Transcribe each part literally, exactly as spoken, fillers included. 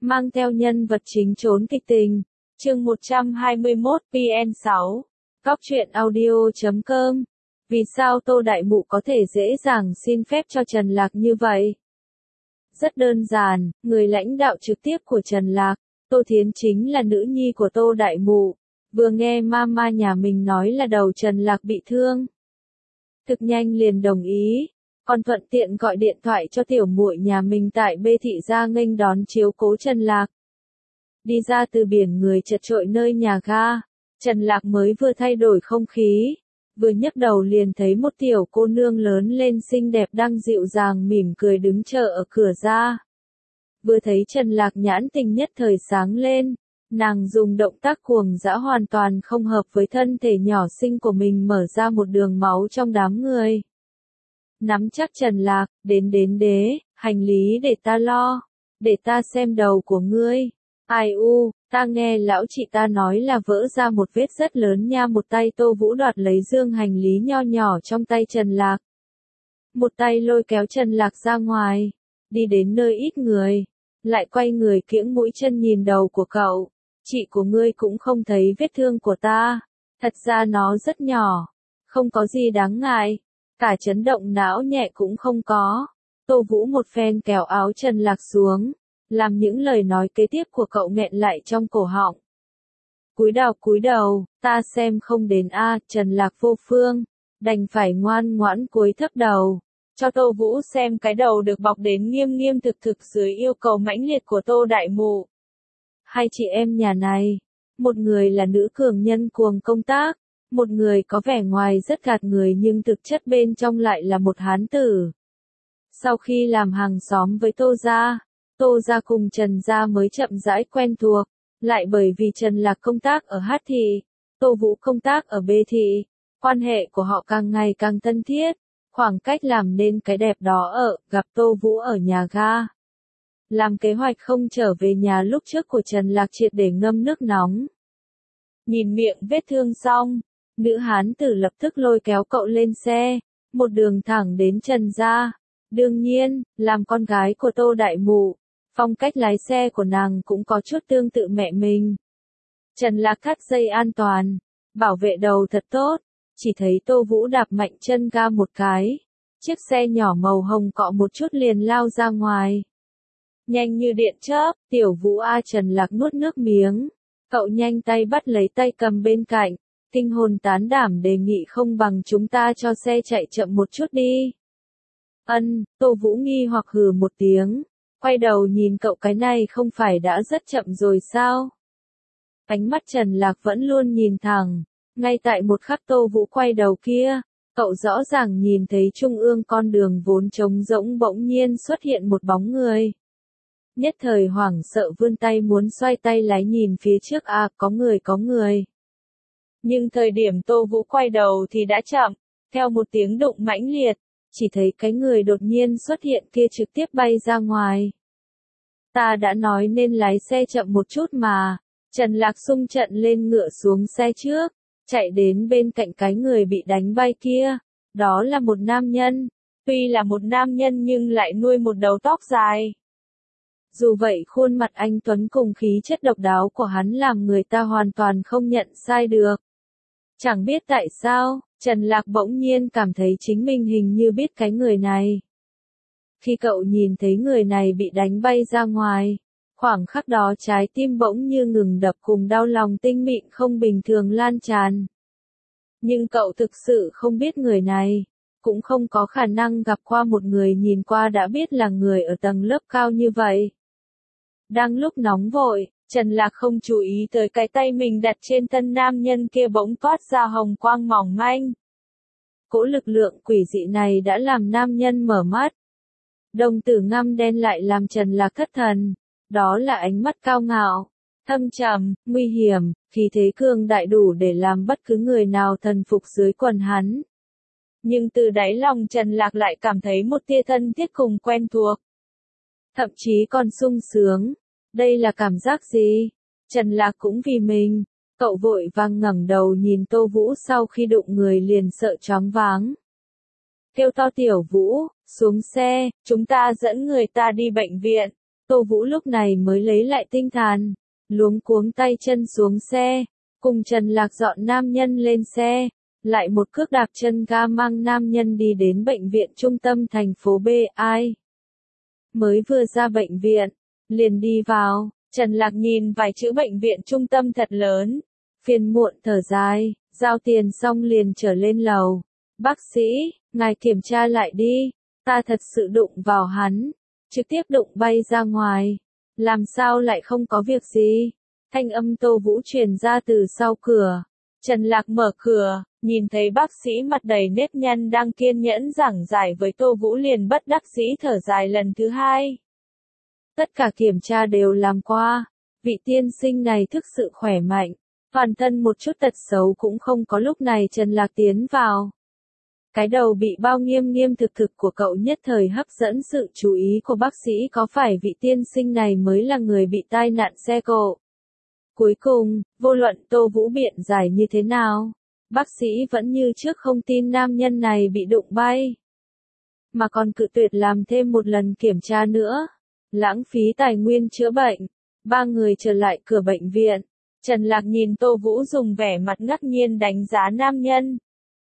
mang theo nhân vật chính trốn kịch tình. Chương một trăm hai mươi mốt P N sáu. Góc truyện audio chấm com. Vì sao Tô Đại Mụ có thể dễ dàng xin phép cho Trần Lạc như vậy? Rất đơn giản, người lãnh đạo trực tiếp của Trần Lạc, Tô Thiến chính là nữ nhi của Tô Đại Mụ. Vừa nghe mama nhà mình nói là đầu Trần Lạc bị thương, thực nhanh liền đồng ý, còn thuận tiện gọi điện thoại cho tiểu muội nhà mình tại B thị gia nghênh đón chiếu cố Trần Lạc. Đi ra từ biển người chật chội nơi nhà ga, Trần Lạc mới vừa thay đổi không khí, vừa nhấc đầu liền thấy một tiểu cô nương lớn lên xinh đẹp đang dịu dàng mỉm cười đứng chờ ở cửa ra. Vừa thấy Trần Lạc nhãn tình nhất thời sáng lên, nàng dùng động tác cuồng dã hoàn toàn không hợp với thân thể nhỏ xinh của mình mở ra một đường máu trong đám người. Nắm chắc Trần Lạc, đến đến đế, hành lý để ta lo, để ta xem đầu của ngươi. Ai u, ta nghe lão chị ta nói là vỡ ra một vết rất lớn nha. Một tay Tô Vũ đoạt lấy dương hành lý nho nhỏ trong tay Trần Lạc. Một tay lôi kéo Trần Lạc ra ngoài, đi đến nơi ít người, lại quay người kiễng mũi chân nhìn đầu của cậu. Chị của ngươi cũng không thấy vết thương của ta, thật ra nó rất nhỏ, không có gì đáng ngại, cả chấn động não nhẹ cũng không có. Tô Vũ một phen kéo áo Trần Lạc xuống, làm những lời nói kế tiếp của cậu nghẹn lại trong cổ họng. Cúi đầu cúi đầu, ta xem không đến a. Trần Lạc vô phương, đành phải ngoan ngoãn cúi thấp đầu, cho Tô Vũ xem cái đầu được bọc đến nghiêm nghiêm thực thực dưới yêu cầu mãnh liệt của Tô Đại Mụ. Hai chị em nhà này, một người là nữ cường nhân cuồng công tác, một người có vẻ ngoài rất gạt người nhưng thực chất bên trong lại là một hán tử. Sau khi làm hàng xóm với Tô gia, Tô gia cùng Trần gia mới chậm rãi quen thuộc, lại bởi vì Trần Lạc công tác ở H thị, Tô Vũ công tác ở B thị, quan hệ của họ càng ngày càng thân thiết, khoảng cách làm nên cái đẹp đó ở gặp Tô Vũ ở nhà ga. Làm kế hoạch không trở về nhà lúc trước của Trần Lạc triệt để ngâm nước nóng. Nhìn miệng vết thương xong, nữ hán tử lập tức lôi kéo cậu lên xe, một đường thẳng đến Trần gia. Đương nhiên, làm con gái của Tô Đại Mụ, phong cách lái xe của nàng cũng có chút tương tự mẹ mình. Trần Lạc thắt dây an toàn, bảo vệ đầu thật tốt, chỉ thấy Tô Vũ đạp mạnh chân ga một cái, chiếc xe nhỏ màu hồng cọ một chút liền lao ra ngoài. Nhanh như điện chớp, tiểu Vũ a. Trần Lạc nuốt nước miếng, cậu nhanh tay bắt lấy tay cầm bên cạnh, kinh hồn tán đảm đề nghị không bằng chúng ta cho xe chạy chậm một chút đi. Ân, Tô Vũ nghi hoặc hừ một tiếng, quay đầu nhìn cậu, cái này không phải đã rất chậm rồi sao? Ánh mắt Trần Lạc vẫn luôn nhìn thẳng, ngay tại một khắc Tô Vũ quay đầu kia, cậu rõ ràng nhìn thấy trung ương con đường vốn trống rỗng bỗng nhiên xuất hiện một bóng người. Nhất thời hoảng sợ vươn tay muốn xoay tay lái nhìn phía trước, à có người có người. Nhưng thời điểm Tô Vũ quay đầu thì đã chậm, theo một tiếng đụng mãnh liệt, chỉ thấy cái người đột nhiên xuất hiện kia trực tiếp bay ra ngoài. Ta đã nói nên lái xe chậm một chút mà. Trần Lạc xung trận lên ngựa xuống xe trước, chạy đến bên cạnh cái người bị đánh bay kia. Đó là một nam nhân, tuy là một nam nhân nhưng lại nuôi một đầu tóc dài. Dù vậy khuôn mặt anh tuấn cùng khí chất độc đáo của hắn làm người ta hoàn toàn không nhận sai được. Chẳng biết tại sao, Trần Lạc bỗng nhiên cảm thấy chính mình hình như biết cái người này. Khi cậu nhìn thấy người này bị đánh bay ra ngoài, khoảng khắc đó trái tim bỗng như ngừng đập cùng đau lòng tinh mịn không bình thường lan tràn. Nhưng cậu thực sự không biết người này, cũng không có khả năng gặp qua một người nhìn qua đã biết là người ở tầng lớp cao như vậy. Đang lúc nóng vội, Trần Lạc không chú ý tới cái tay mình đặt trên thân nam nhân kia bỗng toát ra hồng quang mỏng manh. Cỗ lực lượng quỷ dị này đã làm nam nhân mở mắt. Đồng tử ngăm đen lại làm Trần Lạc thất thần. Đó là ánh mắt cao ngạo, thâm trầm, nguy hiểm, khí thế cường đại đủ để làm bất cứ người nào thần phục dưới quần hắn. Nhưng từ đáy lòng Trần Lạc lại cảm thấy một tia thân thiết cùng quen thuộc. Thậm chí còn sung sướng. Đây là cảm giác gì? Trần Lạc cũng vì mình. Cậu vội vàng ngẩng đầu nhìn Tô Vũ, sau khi đụng người liền sợ choáng váng. Kêu to tiểu Vũ, xuống xe, chúng ta dẫn người ta đi bệnh viện. Tô Vũ lúc này mới lấy lại tinh thần, luống cuống tay chân xuống xe, cùng Trần Lạc dọn nam nhân lên xe, lại một cước đạp chân ga mang nam nhân đi đến bệnh viện trung tâm thành phố B. Ai mới vừa ra bệnh viện, liền đi vào, Trần Lạc nhìn vài chữ bệnh viện trung tâm thật lớn, phiền muộn thở dài, giao tiền xong liền trở lên lầu. Bác sĩ, ngài kiểm tra lại đi, ta thật sự đụng vào hắn, trực tiếp đụng bay ra ngoài, làm sao lại không có việc gì. Thanh âm Tô Vũ truyền ra từ sau cửa, Trần Lạc mở cửa, nhìn thấy bác sĩ mặt đầy nếp nhăn đang kiên nhẫn giảng giải với Tô Vũ liền bất đắc dĩ thở dài lần thứ hai. Tất cả kiểm tra đều làm qua, vị tiên sinh này thực sự khỏe mạnh, toàn thân một chút tật xấu cũng không có. Lúc này Trần Lạc tiến vào. Cái đầu bị bao nghiêm nghiêm thực thực của cậu nhất thời hấp dẫn sự chú ý của bác sĩ, có phải vị tiên sinh này mới là người bị tai nạn xe cộ? Cuối cùng, vô luận Tô Vũ biện giải như thế nào, bác sĩ vẫn như trước không tin nam nhân này bị đụng bay, mà còn cự tuyệt làm thêm một lần kiểm tra nữa, lãng phí tài nguyên chữa bệnh. Ba người trở lại cửa bệnh viện, Trần Lạc nhìn Tô Vũ dùng vẻ mặt ngạc nhiên đánh giá nam nhân.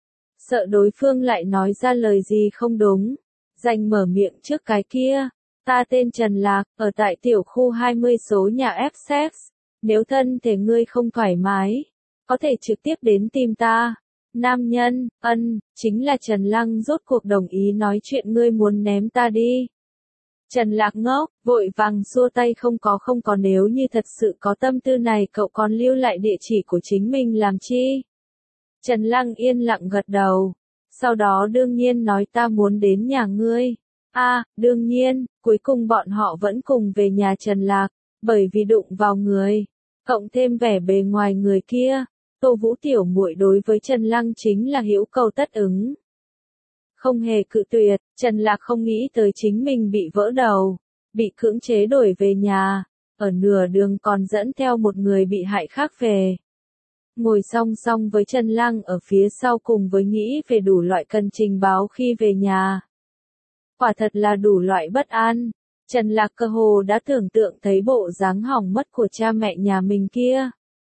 Sợ đối phương lại nói ra lời gì không đúng, dành mở miệng trước cái kia. Ta tên Trần Lạc, ở tại tiểu khu hai mươi số nhà Essex. Nếu thân thể ngươi không thoải mái, có thể trực tiếp đến tìm ta. Nam nhân, ân, chính là Trần Lăng rốt cuộc đồng ý nói chuyện, ngươi muốn ném ta đi. Trần Lạc ngốc, vội vàng xua tay, không có không có, nếu như thật sự có tâm tư này cậu còn lưu lại địa chỉ của chính mình làm chi? Trần Lăng yên lặng gật đầu, sau đó đương nhiên nói ta muốn đến nhà ngươi. A, à, đương nhiên, cuối cùng bọn họ vẫn cùng về nhà Trần Lạc, bởi vì đụng vào người, cộng thêm vẻ bề ngoài người kia, Tô Vũ tiểu muội đối với Trần Lăng chính là hữu cầu tất ứng. Không hề cự tuyệt, Trần Lạc không nghĩ tới chính mình bị vỡ đầu, bị cưỡng chế đuổi về nhà, ở nửa đường còn dẫn theo một người bị hại khác về. Ngồi song song với Trần Lăng ở phía sau cùng với nghĩ về đủ loại cần trình báo khi về nhà. Quả thật là đủ loại bất an, Trần Lạc cơ hồ đã tưởng tượng thấy bộ dáng hỏng mất của cha mẹ nhà mình kia.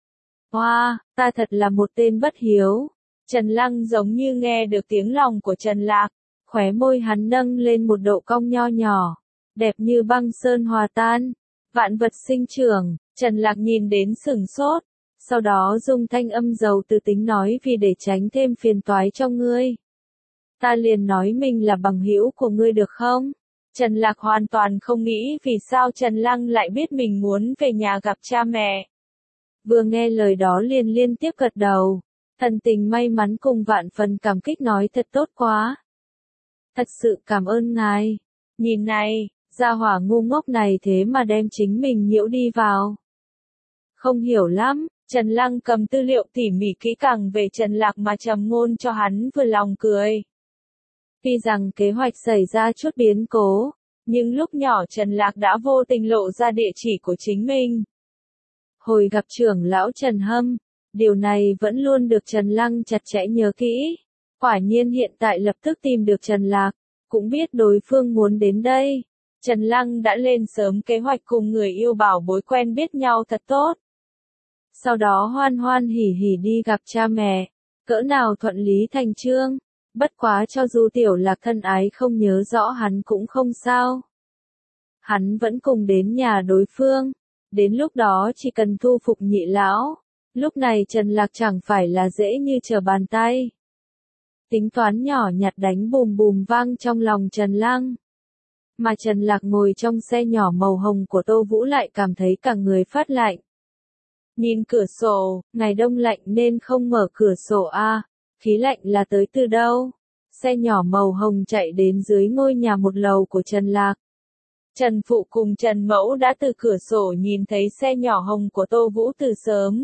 Hoa, wow, ta thật là một tên bất hiếu. Trần Lăng giống như nghe được tiếng lòng của Trần Lạc, khóe môi hắn nâng lên một độ cong nho nhỏ, đẹp như băng sơn hòa tan, vạn vật sinh trưởng. Trần Lạc nhìn đến sửng sốt, sau đó dùng thanh âm dầu từ tính nói, vì để tránh thêm phiền toái cho ngươi, ta liền nói mình là bằng hữu của ngươi được không? Trần Lạc hoàn toàn không nghĩ vì sao Trần Lăng lại biết mình muốn về nhà gặp cha mẹ. Vừa nghe lời đó liền liên tiếp gật đầu, thần tình may mắn cùng vạn phần cảm kích nói thật tốt quá. Thật sự cảm ơn ngài. Nhìn này, gia hỏa ngu ngốc này thế mà đem chính mình nhiễu đi vào. Không hiểu lắm, Trần Lăng cầm tư liệu tỉ mỉ kỹ càng về Trần Lạc mà trầm ngôn cho hắn, vừa lòng cười. Tuy rằng kế hoạch xảy ra chút biến cố, nhưng lúc nhỏ Trần Lạc đã vô tình lộ ra địa chỉ của chính mình. Hồi gặp trưởng lão Trần Hâm, điều này vẫn luôn được Trần Lăng chặt chẽ nhớ kỹ. Quả nhiên hiện tại lập tức tìm được Trần Lạc, cũng biết đối phương muốn đến đây. Trần Lăng đã lên sớm kế hoạch cùng người yêu bảo bối quen biết nhau thật tốt. Sau đó hoan hoan hỉ hỉ đi gặp cha mẹ, cỡ nào thuận lý thành chương. Bất quá cho dù tiểu Lạc thân ái không nhớ rõ hắn cũng không sao. Hắn vẫn cùng đến nhà đối phương, đến lúc đó chỉ cần thu phục nhị lão, lúc này Trần Lạc chẳng phải là dễ như trở bàn tay. Tính toán nhỏ nhặt đánh bùm bùm vang trong lòng Trần Lăng. Mà Trần Lạc ngồi trong xe nhỏ màu hồng của Tô Vũ lại cảm thấy cả người phát lạnh. Nhìn cửa sổ, ngày đông lạnh nên không mở cửa sổ a, à, khí lạnh là tới từ đâu? Xe nhỏ màu hồng chạy đến dưới ngôi nhà một lầu của Trần Lạc. Trần Phụ cùng Trần Mẫu đã từ cửa sổ nhìn thấy xe nhỏ hồng của Tô Vũ từ sớm.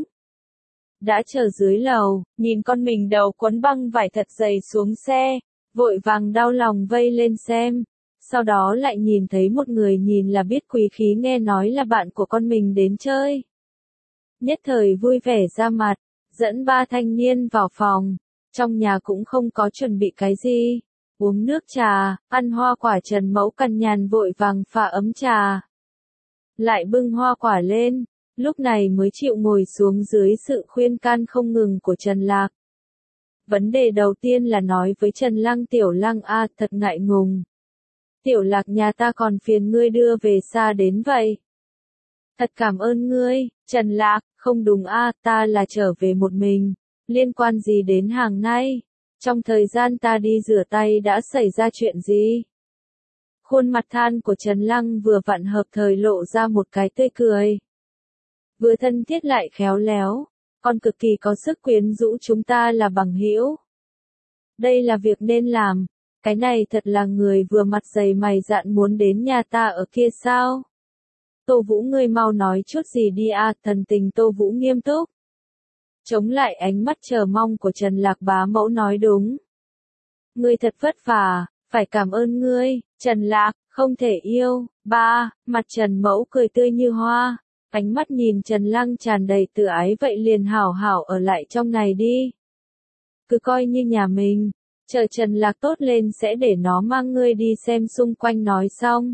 Đã chờ dưới lầu, nhìn con mình đầu quấn băng vải thật dày xuống xe, vội vàng đau lòng vây lên xem. Sau đó lại nhìn thấy một người nhìn là biết quý khí, nghe nói là bạn của con mình đến chơi. Nhất thời vui vẻ ra mặt, dẫn ba thanh niên vào phòng. Trong nhà cũng không có chuẩn bị cái gì. Uống nước trà, ăn hoa quả. Trần Mẫu cằn nhằn vội vàng pha ấm trà. lại bưng hoa quả lên, lúc này mới chịu ngồi xuống dưới sự khuyên can không ngừng của Trần Lạc. Vấn đề đầu tiên là nói với Trần Lăng Tiểu Lăng a thật ngại ngùng. Tiểu Lạc nhà ta còn phiền ngươi đưa về xa đến vậy. Thật cảm ơn ngươi, Trần Lạc, không đúng a ta là trở về một mình, liên quan gì đến hàng nay, trong thời gian ta đi rửa tay đã xảy ra chuyện gì? Khuôn mặt than của Trần Lăng vừa vặn hợp thời lộ ra một cái tươi cười. Vừa thân thiết lại khéo léo, còn cực kỳ có sức quyến rũ chúng ta là bằng hữu. Đây là việc nên làm, cái này thật là người vừa mặt dày mày dạn muốn đến nhà ta ở kia sao? Tô Vũ ngươi mau nói chút gì đi a thần tình Tô Vũ nghiêm túc. Chống lại ánh mắt chờ mong của Trần Lạc bá mẫu nói đúng. Ngươi thật vất vả, phải cảm ơn ngươi, Trần Lạc, không thể yêu, ba, mặt Trần Mẫu cười tươi như hoa, ánh mắt nhìn Trần Lăng tràn đầy tự ái vậy liền hảo hảo ở lại trong này đi. Cứ coi như nhà mình, chờ Trần Lạc tốt lên sẽ để nó mang ngươi đi xem xung quanh nói xong.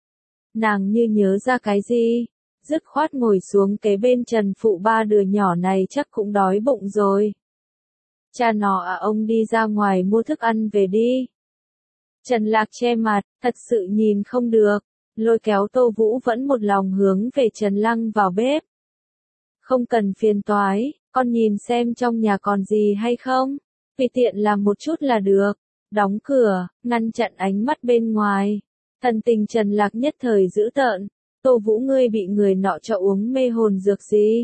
Nàng như nhớ ra cái gì, dứt khoát ngồi xuống kế bên Trần Phụ ba đứa nhỏ này chắc cũng đói bụng rồi. Cha nó à ông đi ra ngoài mua thức ăn về đi. Trần Lạc che mặt, thật sự nhìn không được, lôi kéo Tô Vũ vẫn một lòng hướng về Trần Lăng vào bếp. Không cần phiền toái, con nhìn xem trong nhà còn gì hay không, tùy tiện làm một chút là được, đóng cửa, ngăn chặn ánh mắt bên ngoài. Thần tình Trần Lạc nhất thời dữ tợn, Tô Vũ ngươi bị người nọ cho uống mê hồn dược gì?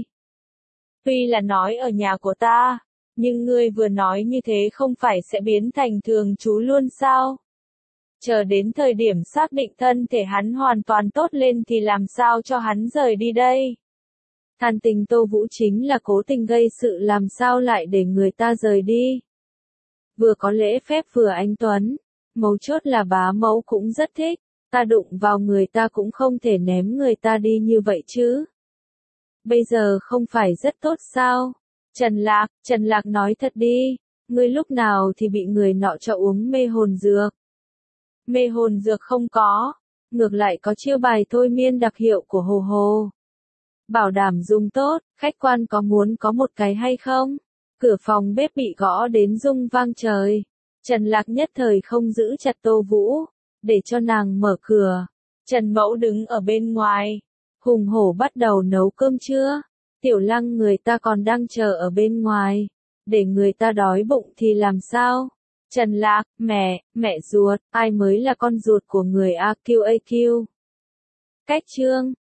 Tuy là nói ở nhà của ta, nhưng ngươi vừa nói như thế không phải sẽ biến thành thường trú luôn sao? Chờ đến thời điểm xác định thân thể hắn hoàn toàn tốt lên thì làm sao cho hắn rời đi đây? Than tình Tô Vũ chính là cố tình gây sự làm sao lại để người ta rời đi? Vừa có lễ phép vừa anh tuấn, mấu chốt là bá mẫu cũng rất thích, ta đụng vào người ta cũng không thể ném người ta đi như vậy chứ. Bây giờ không phải rất tốt sao? Trần Lạc, Trần Lạc nói thật đi, ngươi lúc nào thì bị người nọ cho uống mê hồn dược? Mê hồn dược không có, ngược lại có chiêu bài thôi miên đặc hiệu của Hồ Hồ. Bảo đảm dùng tốt, khách quan có muốn có một cái hay không? Cửa phòng bếp bị gõ đến rung vang trời. Trần Lạc nhất thời không giữ chặt Tô Vũ, để cho nàng mở cửa. Trần Mẫu đứng ở bên ngoài, hùng hổ bắt đầu nấu cơm trưa. Tiểu Lăng người ta còn đang chờ ở bên ngoài, để người ta đói bụng thì làm sao? Trần Lạc, mẹ, mẹ ruột, ai mới là con ruột của người a quy a quy? Cách chương